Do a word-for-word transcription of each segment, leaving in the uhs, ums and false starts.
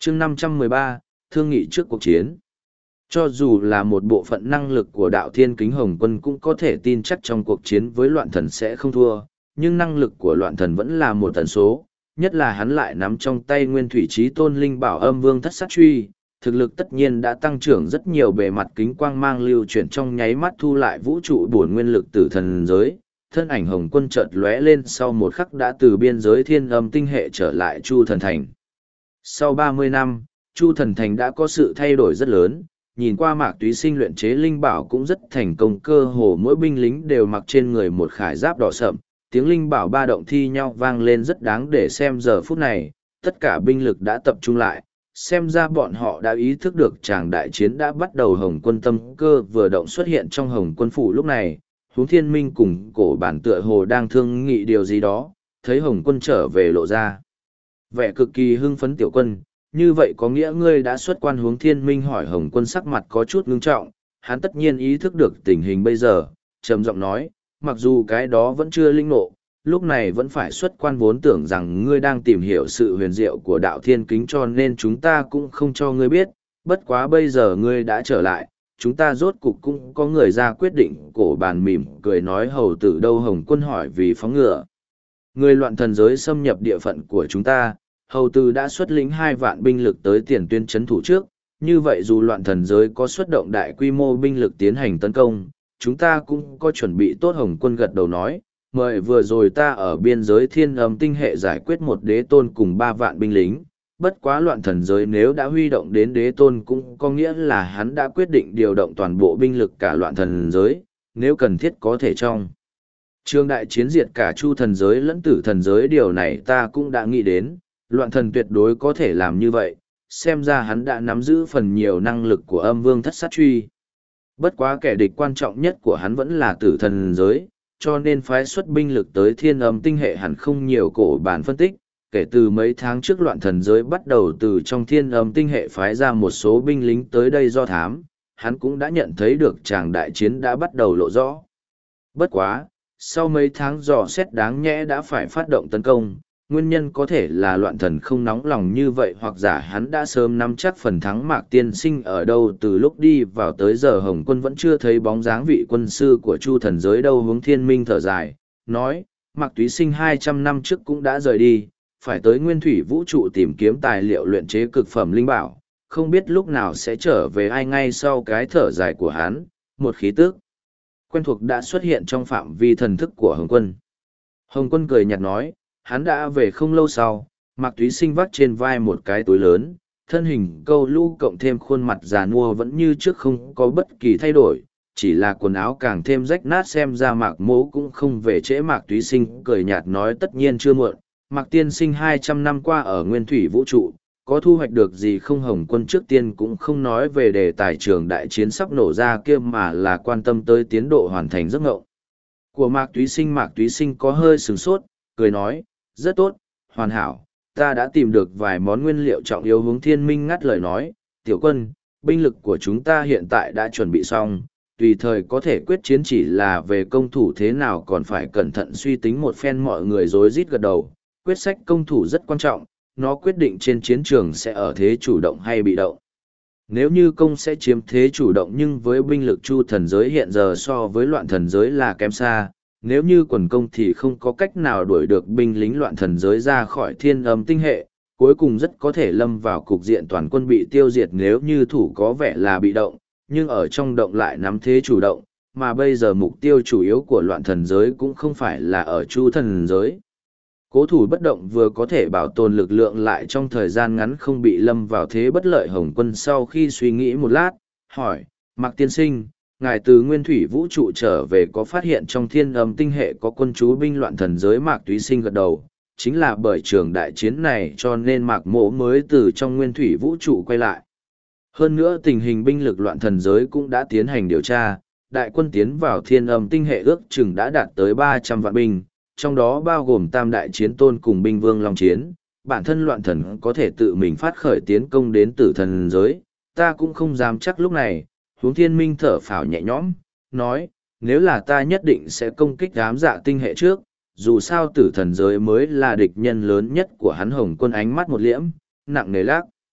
chương năm trăm mười ba, thương nghị trước cuộc chiến. Cho dù là một bộ phận năng lực của đạo thiên kính hồng quân cũng có thể tin chắc trong cuộc chiến với loạn thần sẽ không thua, nhưng năng lực của loạn thần vẫn là một tần số, nhất là hắn lại nắm trong tay nguyên thủy trí tôn linh bảo âm vương thất sát truy, thực lực tất nhiên đã tăng trưởng rất nhiều, bề mặt kính quang mang lưu chuyển trong nháy mắt thu lại vũ trụ bổn nguyên lực tử thần giới. Thân ảnh hồng quân chợt lóe lên, sau một khắc đã từ biên giới thiên âm tinh hệ trở lại Chu Thần Thành. Sau ba mươi năm, Chu Thần Thành đã có sự thay đổi rất lớn, nhìn qua Mạc Túy Sinh luyện chế linh bảo cũng rất thành công, cơ hồ mỗi binh lính đều mặc trên người một khải giáp đỏ sậm, tiếng linh bảo ba động thi nhau vang lên rất đáng để xem. Giờ phút này, tất cả binh lực đã tập trung lại, xem ra bọn họ đã ý thức được tràng đại chiến đã bắt đầu. Hồng quân tâm cơ vừa động xuất hiện trong Hồng quân phủ lúc này, Huống Thiên Minh cùng cổ bản tựa hồ đang thương nghị điều gì đó, thấy Hồng quân trở về lộ ra vẻ cực kỳ hưng phấn. Tiểu quân, như vậy có nghĩa ngươi đã xuất quan? Huống Thiên Minh hỏi. Hồng quân sắc mặt có chút ngưng trọng, hắn tất nhiên ý thức được tình hình bây giờ, trầm giọng nói, mặc dù cái đó vẫn chưa linh ngộ, lúc này vẫn phải xuất quan, vốn tưởng rằng ngươi đang tìm hiểu sự huyền diệu của đạo thiên kính cho nên chúng ta cũng không cho ngươi biết, bất quá bây giờ ngươi đã trở lại, chúng ta rốt cục cũng có người ra quyết định. Cổ bàn mỉm cười nói, hầu tử đâu? Hồng quân hỏi. Vì phóng ngựa người loạn thần giới xâm nhập địa phận của chúng ta, hầu tử đã xuất lĩnh hai vạn binh lực tới tiền tuyến chấn thủ trước, như vậy dù loạn thần giới có xuất động đại quy mô binh lực tiến hành tấn công, chúng ta cũng có chuẩn bị tốt. Hồng quân gật đầu nói, mời vừa rồi ta ở biên giới thiên âm tinh hệ giải quyết một đế tôn cùng ba vạn binh lính, bất quá loạn thần giới nếu đã huy động đến đế tôn cũng có nghĩa là hắn đã quyết định điều động toàn bộ binh lực cả loạn thần giới, nếu cần thiết có thể trong trường đại chiến diệt cả chu thần giới lẫn tử thần giới. Điều này ta cũng đã nghĩ đến, loạn thần tuyệt đối có thể làm như vậy, xem ra hắn đã nắm giữ phần nhiều năng lực của âm vương thất sát truy. Bất quá kẻ địch quan trọng nhất của hắn vẫn là tử thần giới, cho nên phái xuất binh lực tới thiên âm tinh hệ hẳn không nhiều. Cổ bản phân tích, kể từ mấy tháng trước loạn thần giới bắt đầu từ trong thiên âm tinh hệ phái ra một số binh lính tới đây do thám, hắn cũng đã nhận thấy được tràng đại chiến đã bắt đầu lộ rõ. Bất quá, sau mấy tháng dò xét đáng nhẽ đã phải phát động tấn công, nguyên nhân có thể là loạn thần không nóng lòng như vậy, hoặc giả hắn đã sớm nắm chắc phần thắng. Mạc tiên sinh ở đâu? Từ lúc đi vào tới giờ Hồng quân vẫn chưa thấy bóng dáng vị quân sư của chu thần giới đâu. Huống Thiên Minh thở dài, nói, Mạc Túy Sinh hai trăm năm trước cũng đã rời đi, phải tới nguyên thủy vũ trụ tìm kiếm tài liệu luyện chế cực phẩm linh bảo, không biết lúc nào sẽ trở về. Ai ngay sau cái thở dài của hắn, một khí tức quen thuộc đã xuất hiện trong phạm vi thần thức của Hồng quân. Hồng quân cười nhạt nói, hắn đã về không lâu sau. Mạc Túy Sinh vác trên vai một cái túi lớn, thân hình câu lũ cộng thêm khuôn mặt già nua vẫn như trước, không có bất kỳ thay đổi, chỉ là quần áo càng thêm rách nát, xem ra Mạc Mỗ cũng không về trễ. Mạc Túy Sinh cười nhạt nói, tất nhiên chưa muộn. Mạc tiên sinh hai trăm năm qua ở nguyên thủy vũ trụ, có thu hoạch được gì không? Hồng quân trước tiên cũng không nói về đề tài trường đại chiến sắp nổ ra kia, mà là quan tâm tới tiến độ hoàn thành giấc ngộng của Mạc Túy Sinh. Mạc Túy Sinh có hơi sửng sốt, cười nói, rất tốt, hoàn hảo, ta đã tìm được vài món nguyên liệu trọng yếu. Hướng Thiên Minh ngắt lời nói, tiểu quân, binh lực của chúng ta hiện tại đã chuẩn bị xong, tùy thời có thể quyết chiến, chỉ là về công thủ thế nào còn phải cẩn thận suy tính một phen. Mọi người rối rít gật đầu, quyết sách công thủ rất quan trọng, nó quyết định trên chiến trường sẽ ở thế chủ động hay bị động. Nếu như công sẽ chiếm thế chủ động, nhưng với binh lực chu thần giới hiện giờ so với loạn thần giới là kém xa, nếu như quần công thì không có cách nào đuổi được binh lính loạn thần giới ra khỏi thiên âm tinh hệ, cuối cùng rất có thể lâm vào cục diện toàn quân bị tiêu diệt. Nếu như thủ có vẻ là bị động, nhưng ở trong động lại nắm thế chủ động, mà bây giờ mục tiêu chủ yếu của loạn thần giới cũng không phải là ở chu thần giới. Cố thủ bất động vừa có thể bảo tồn lực lượng lại trong thời gian ngắn không bị lâm vào thế bất lợi. Hồng quân sau khi suy nghĩ một lát, hỏi, Mạc tiên sinh, ngài từ nguyên thủy vũ trụ trở về có phát hiện trong thiên âm tinh hệ có quân chú binh loạn thần giới? Mạc Túy Sinh gật đầu, chính là bởi trường đại chiến này cho nên Mạc Mỗ mới từ trong nguyên thủy vũ trụ quay lại. Hơn nữa tình hình binh lực loạn thần giới cũng đã tiến hành điều tra, đại quân tiến vào thiên âm tinh hệ ước chừng đã đạt tới ba trăm vạn binh, trong đó bao gồm tam đại chiến tôn cùng binh vương long chiến. Bản thân loạn thần có thể tự mình phát khởi tiến công đến tử thần giới, ta cũng không dám chắc lúc này. Huống Thiên Minh thở phào nhẹ nhõm, nói, nếu là ta nhất định sẽ công kích ám dạ tinh hệ trước, dù sao tử thần giới mới là địch nhân lớn nhất của hắn. Hồng quân ánh mắt một liễm, nặng nề lác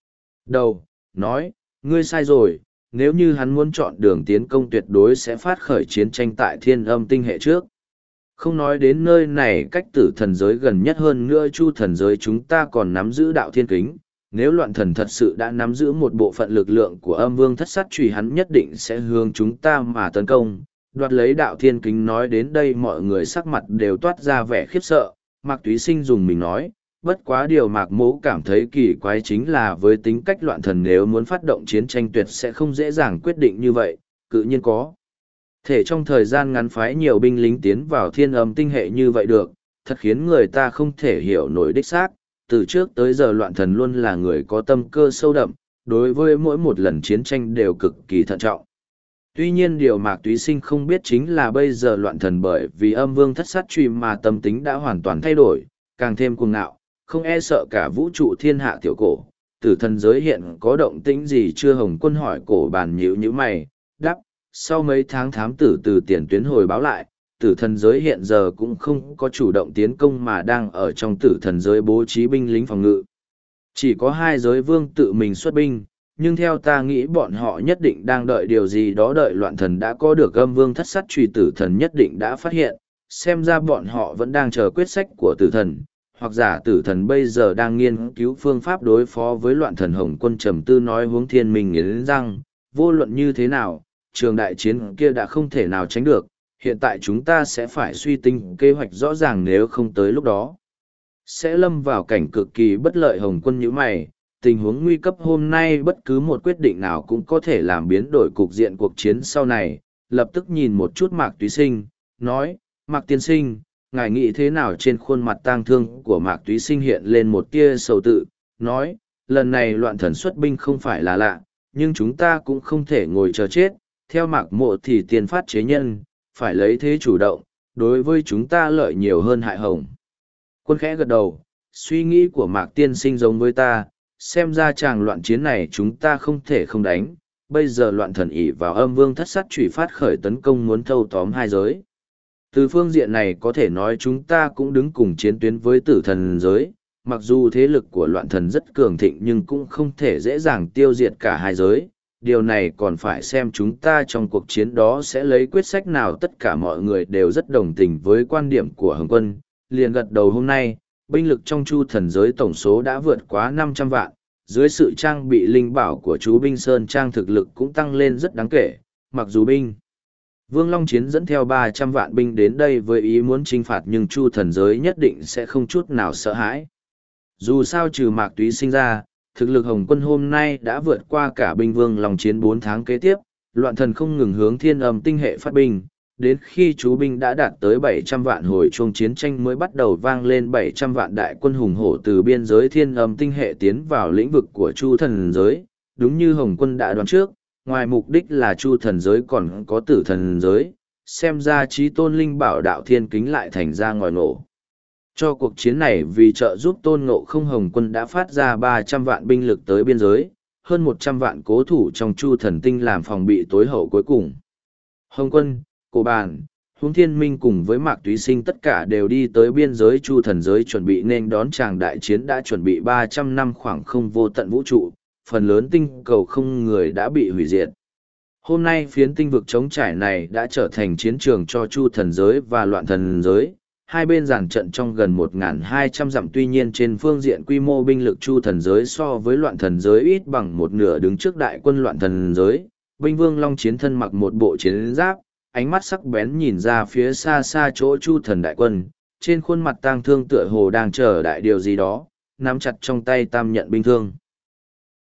đầu, nói, ngươi sai rồi, nếu như hắn muốn chọn đường tiến công tuyệt đối sẽ phát khởi chiến tranh tại thiên âm tinh hệ trước. Không nói đến nơi này cách tử thần giới gần nhất hơn nữa chu thần giới chúng ta còn nắm giữ đạo thiên kính. Nếu loạn thần thật sự đã nắm giữ một bộ phận lực lượng của âm vương thất sát truy hắn nhất định sẽ hướng chúng ta mà tấn công. Đoạt lấy đạo thiên kính nói đến đây mọi người sắc mặt đều toát ra vẻ khiếp sợ. Mạc Túy Sinh dùng mình nói, bất quá điều Mạc Mỗ cảm thấy kỳ quái chính là với tính cách loạn thần nếu muốn phát động chiến tranh tuyệt sẽ không dễ dàng quyết định như vậy, tự nhiên có thể trong thời gian ngắn phái nhiều binh lính tiến vào thiên âm tinh hệ như vậy được, thật khiến người ta không thể hiểu nổi đích xác. Từ trước tới giờ loạn thần luôn là người có tâm cơ sâu đậm, đối với mỗi một lần chiến tranh đều cực kỳ thận trọng. Tuy nhiên điều Mạc Túy Sinh không biết chính là bây giờ loạn thần bởi vì âm vương thất sát truy mà tâm tính đã hoàn toàn thay đổi, càng thêm cuồng ngạo, không e sợ cả vũ trụ thiên hạ tiểu cổ. Tử thần giới hiện có động tĩnh gì chưa? Hồng Quân hỏi. Cổ Bàn nhíu nhíu mày, đáp, sau mấy tháng thám tử từ tiền tuyến hồi báo lại, tử thần giới hiện giờ cũng không có chủ động tiến công mà đang ở trong tử thần giới bố trí binh lính phòng ngự. Chỉ có hai giới vương tự mình xuất binh, nhưng theo ta nghĩ bọn họ nhất định đang đợi điều gì đó, đợi loạn thần đã có được âm vương thất sát truy tử thần nhất định đã phát hiện, xem ra bọn họ vẫn đang chờ quyết sách của tử thần, hoặc giả tử thần bây giờ đang nghiên cứu phương pháp đối phó với loạn thần. Hồng Quân trầm tư nói, hướng thiên minh nghiến răng, vô luận như thế nào, trường đại chiến kia đã không thể nào tránh được, hiện tại chúng ta sẽ phải suy tính kế hoạch rõ ràng, nếu không tới lúc đó sẽ lâm vào cảnh cực kỳ bất lợi. Hồng Quân nhíu mày, tình huống nguy cấp hôm nay bất cứ một quyết định nào cũng có thể làm biến đổi cục diện cuộc chiến sau này. Lập tức nhìn một chút Mạc Túy Sinh, nói, Mạc tiên sinh, ngài nghĩ thế nào? Trên khuôn mặt tang thương của Mạc Túy Sinh hiện lên một tia sầu tự, nói, lần này loạn thần xuất binh không phải là lạ, nhưng chúng ta cũng không thể ngồi chờ chết. Theo Mạc Mộ thì tiền phát chế nhân, phải lấy thế chủ động, đối với chúng ta lợi nhiều hơn hại. Hồng Quân khẽ gật đầu, suy nghĩ của Mạc tiên sinh giống với ta, xem ra chàng loạn chiến này chúng ta không thể không đánh. Bây giờ loạn thần ỷ vào âm vương thất sát chủy phát khởi tấn công muốn thâu tóm hai giới. Từ phương diện này có thể nói chúng ta cũng đứng cùng chiến tuyến với tử thần giới, mặc dù thế lực của loạn thần rất cường thịnh nhưng cũng không thể dễ dàng tiêu diệt cả hai giới. Điều này còn phải xem chúng ta trong cuộc chiến đó sẽ lấy quyết sách nào. Tất cả mọi người đều rất đồng tình với quan điểm của Hồng Quân, liền gật đầu. Hôm nay, binh lực trong chu thần giới tổng số đã vượt quá năm trăm vạn, dưới sự trang bị linh bảo của chú binh Sơn Trang thực lực cũng tăng lên rất đáng kể, mặc dù binh Vương Long Chiến dẫn theo ba trăm vạn binh đến đây với ý muốn chinh phạt nhưng chu thần giới nhất định sẽ không chút nào sợ hãi. Dù sao trừ Mạc Túy Sinh ra, thực lực Hồng Quân hôm nay đã vượt qua cả binh Vương Long Chiến bốn tháng kế tiếp, loạn thần không ngừng hướng thiên âm tinh hệ phát binh, đến khi chú binh đã đạt tới bảy trăm vạn hồi chuông chiến tranh mới bắt đầu vang lên. Bảy trăm vạn đại quân hùng hổ từ biên giới thiên âm tinh hệ tiến vào lĩnh vực của chu thần giới, đúng như Hồng Quân đã đoán trước, ngoài mục đích là chu thần giới còn có tử thần giới, xem ra chí tôn linh bảo đạo thiên kính lại thành ra ngòi nổ. Cho cuộc chiến này vì trợ giúp tôn ngộ không, Hồng Quân đã phát ra ba trăm vạn binh lực tới biên giới, hơn một trăm vạn cố thủ trong chu thần tinh làm phòng bị tối hậu cuối cùng. Hồng Quân, Cổ Bàn, Hướng Thiên Minh cùng với Mạc Túy Sinh tất cả đều đi tới biên giới chu thần giới chuẩn bị nên đón tràng đại chiến đã chuẩn bị ba trăm năm khoảng không vô tận vũ trụ, phần lớn tinh cầu không người đã bị hủy diệt. Hôm nay phiến tinh vực trống trải này đã trở thành chiến trường cho chu thần giới và loạn thần giới. Hai bên giằng trận trong gần một nghìn hai trăm dặm, tuy nhiên trên phương diện quy mô binh lực chu thần giới so với loạn thần giới ít bằng một nửa. Đứng trước đại quân loạn thần giới, binh Vương Long Chiến thân mặc một bộ chiến giáp, ánh mắt sắc bén nhìn ra phía xa xa chỗ chu thần đại quân, trên khuôn mặt tang thương tựa hồ đang chờ đại điều gì đó, nắm chặt trong tay tam nhận binh thương.